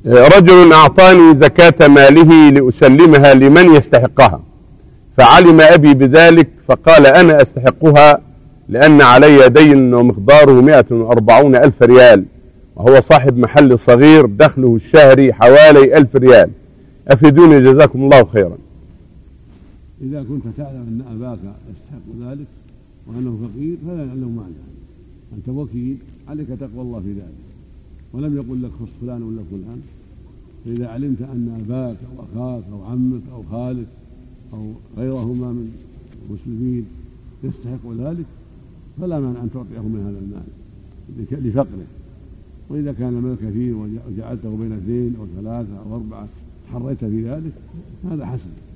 رجل أعطاني زكاة ماله لأسلمها لمن يستحقها، فعلم أبي بذلك فقال أنا أستحقها لأن علي دين ومقداره 140 ألف ريال، وهو صاحب محل صغير دخله الشهري حوالي 1000 ريال، أفيدوني جزاكم الله خيرا. إذا كنت تعلم أن أباك يستحق ذلك وأنه فقير فلا يعلم معنى، أنت وكيل عليك تقوى الله في ذلك، ولم يقل لك خص فلان ولا فلان. فإذا علمت أن أباك أو أخاك أو عمك أو خالك أو غيرهما من المسلمين يستحق ذلك فلا مانع أن تعطيه من هذا المال لفقره. وإذا كان المال كثير وجعلته بين 2 أو 3 أو 4 حريت في ذلك هذا حسن.